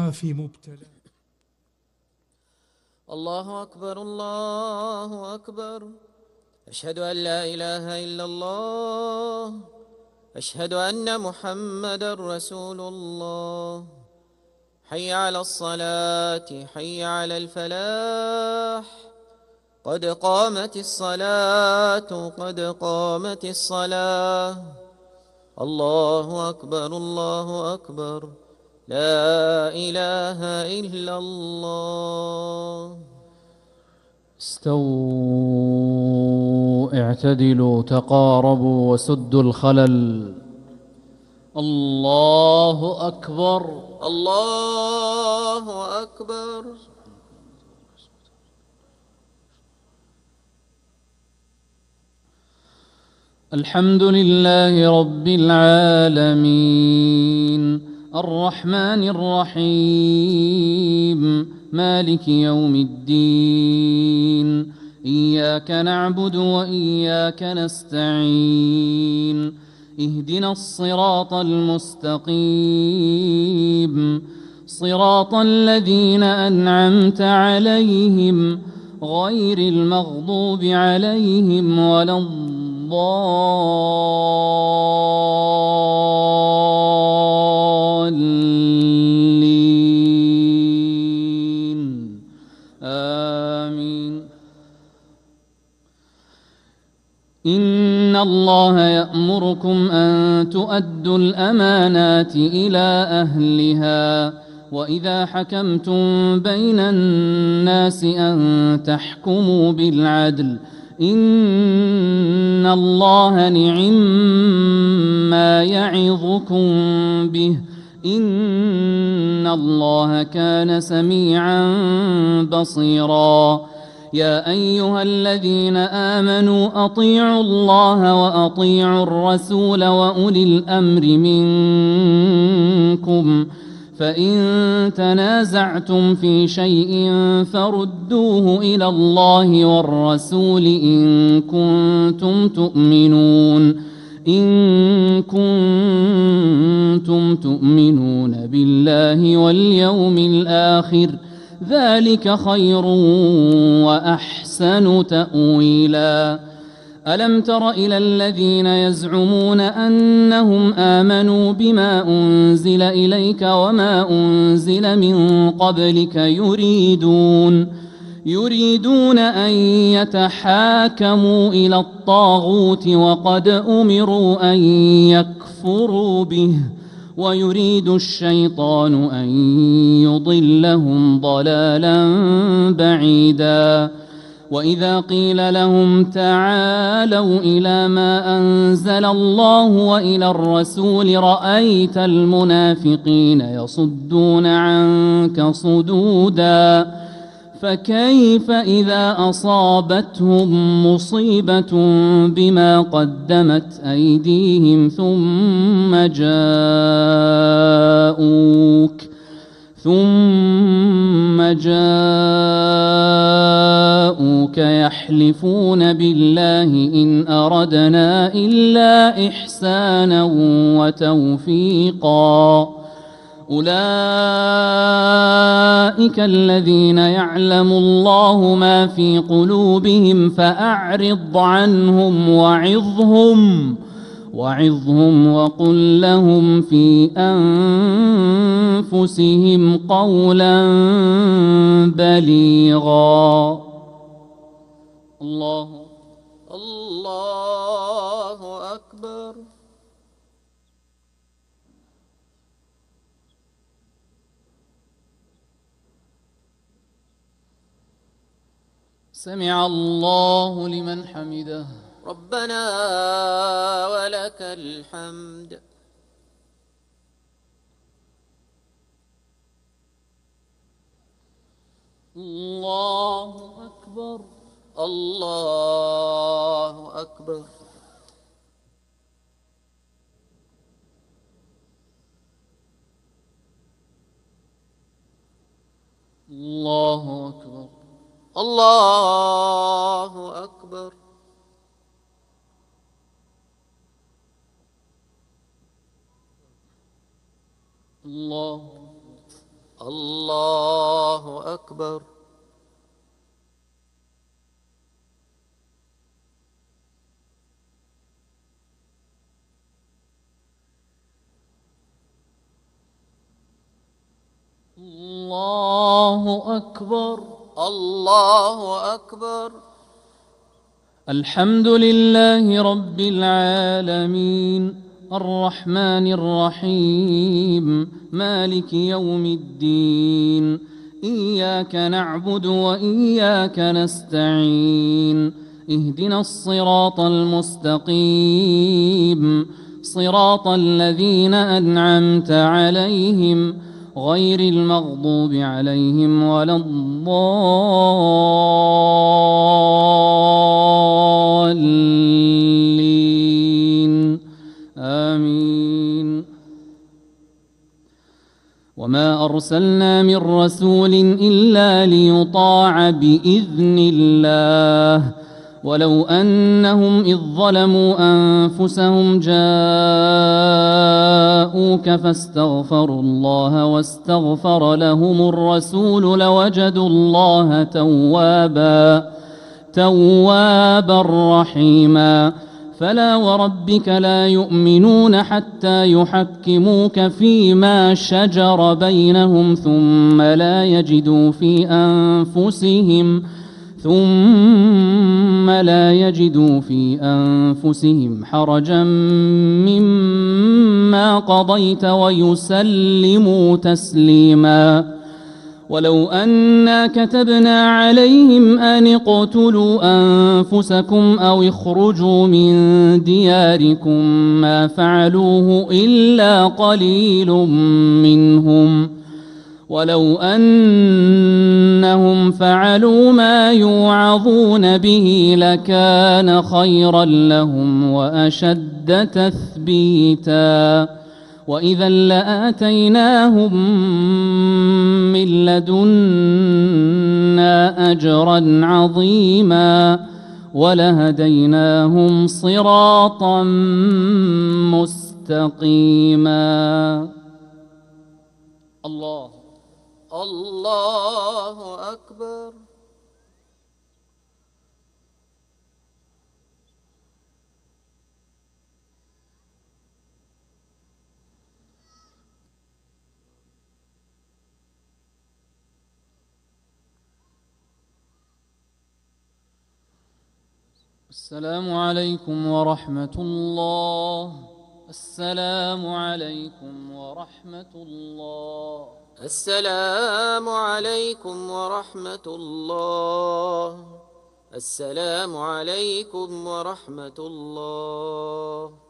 يعافي مبتلى. الله أكبر الله أكبر. أشهد أن لا إله إلا الله. أشهد أن محمدا رسول الله. حي على الصلاة حي على الفلاح. قد قامت الصلاة قد قامت الصلاة. الله أكبر الله أكبر. لا إله إلا الله. استووا اعتدلوا تقاربوا وسدوا الخلل. الله أكبر الله أكبر. الحمد لله رب العالمين الرحمن الرحيم مالك يوم الدين إياك نعبد وإياك نستعين اهدنا الصراط المستقيم صراط الذين أنعمت عليهم غير المغضوب عليهم ولا الضالين آمين. إن الله يأمركم أن تؤدوا الأمانات إلى أهلها وإذا حكمتم بين الناس أن تحكموا بالعدل إن الله نعما يعظكم به إن الله كان سميعا بصيرا. يا أيها الذين آمنوا أطيعوا الله وأطيعوا الرسول وأولي الأمر منكم فإن تنازعتم في شيء فردوه إلى الله والرسول إن كنتم تؤمنون بالله واليوم الآخر ذلك خير وأحسن تأويلا. ألم تر إلى الذين يزعمون أنهم آمنوا بما أنزل إليك وما أنزل من قبلك يريدون أن يتحاكموا إلى الطاغوت وقد أمروا أن يكفروا به ويريد الشيطان أن يضلهم ضلالا بعيدا. وإذا قيل لهم تعالوا إلى ما أنزل الله وإلى الرسول رأيت المنافقين يصدون عنك صدودا. فكيف إذا أصابتهم مصيبة بما قدمت أيديهم ثم جاءوك يحلفون بالله إن أردنا إلا إحسانا وتوفيقا. أولئك الذين يعلم الله ما في قلوبهم فأعرض عنهم وعظهم وقل لهم في أنفسهم قولا بليغا. الله أكبر. سمع الله لمن حمده. ربنا ولك الحمد. الله أكبر الله أكبر. الله أكبر الله أكبر. الله الله أكبر. الله أكبر. الله أكبر. الحمد لله رب العالمين الرحمن الرحيم مالك يوم الدين إياك نعبد وإياك نستعين اهدنا الصراط المستقيم صراط الذين أنعمت عليهم غير المغضوب عليهم ولا الضالين آمين. وما أرسلنا من رسول إلا ليطاع بإذن الله ولو أنهم إذ ظلموا أنفسهم جاءوك فاستغفروا الله واستغفر لهم الرسول لوجدوا الله توابا رحيما. فلا وربك لا يؤمنون حتى يحكموك فيما شجر بينهم ثم لا يجدوا في أنفسهم حرجا مما قضيت ويسلموا تسليما. ولو أنا كتبنا عليهم أن اقتلوا أنفسكم أو اخرجوا من دياركم ما فعلوه إلا قليل منهم ولو أنهم فعلوا ما يوعظون به لكان خيرا لهم وأشد تثبيتا. وإذا لآتيناهم من لدنا أجرا عظيما ولهديناهم صراطا مستقيما. الله أكبر. السلام عليكم ورحمة الله. السلام عليكم ورحمة الله. السلام عليكم ورحمة الله. السلام عليكم ورحمة الله.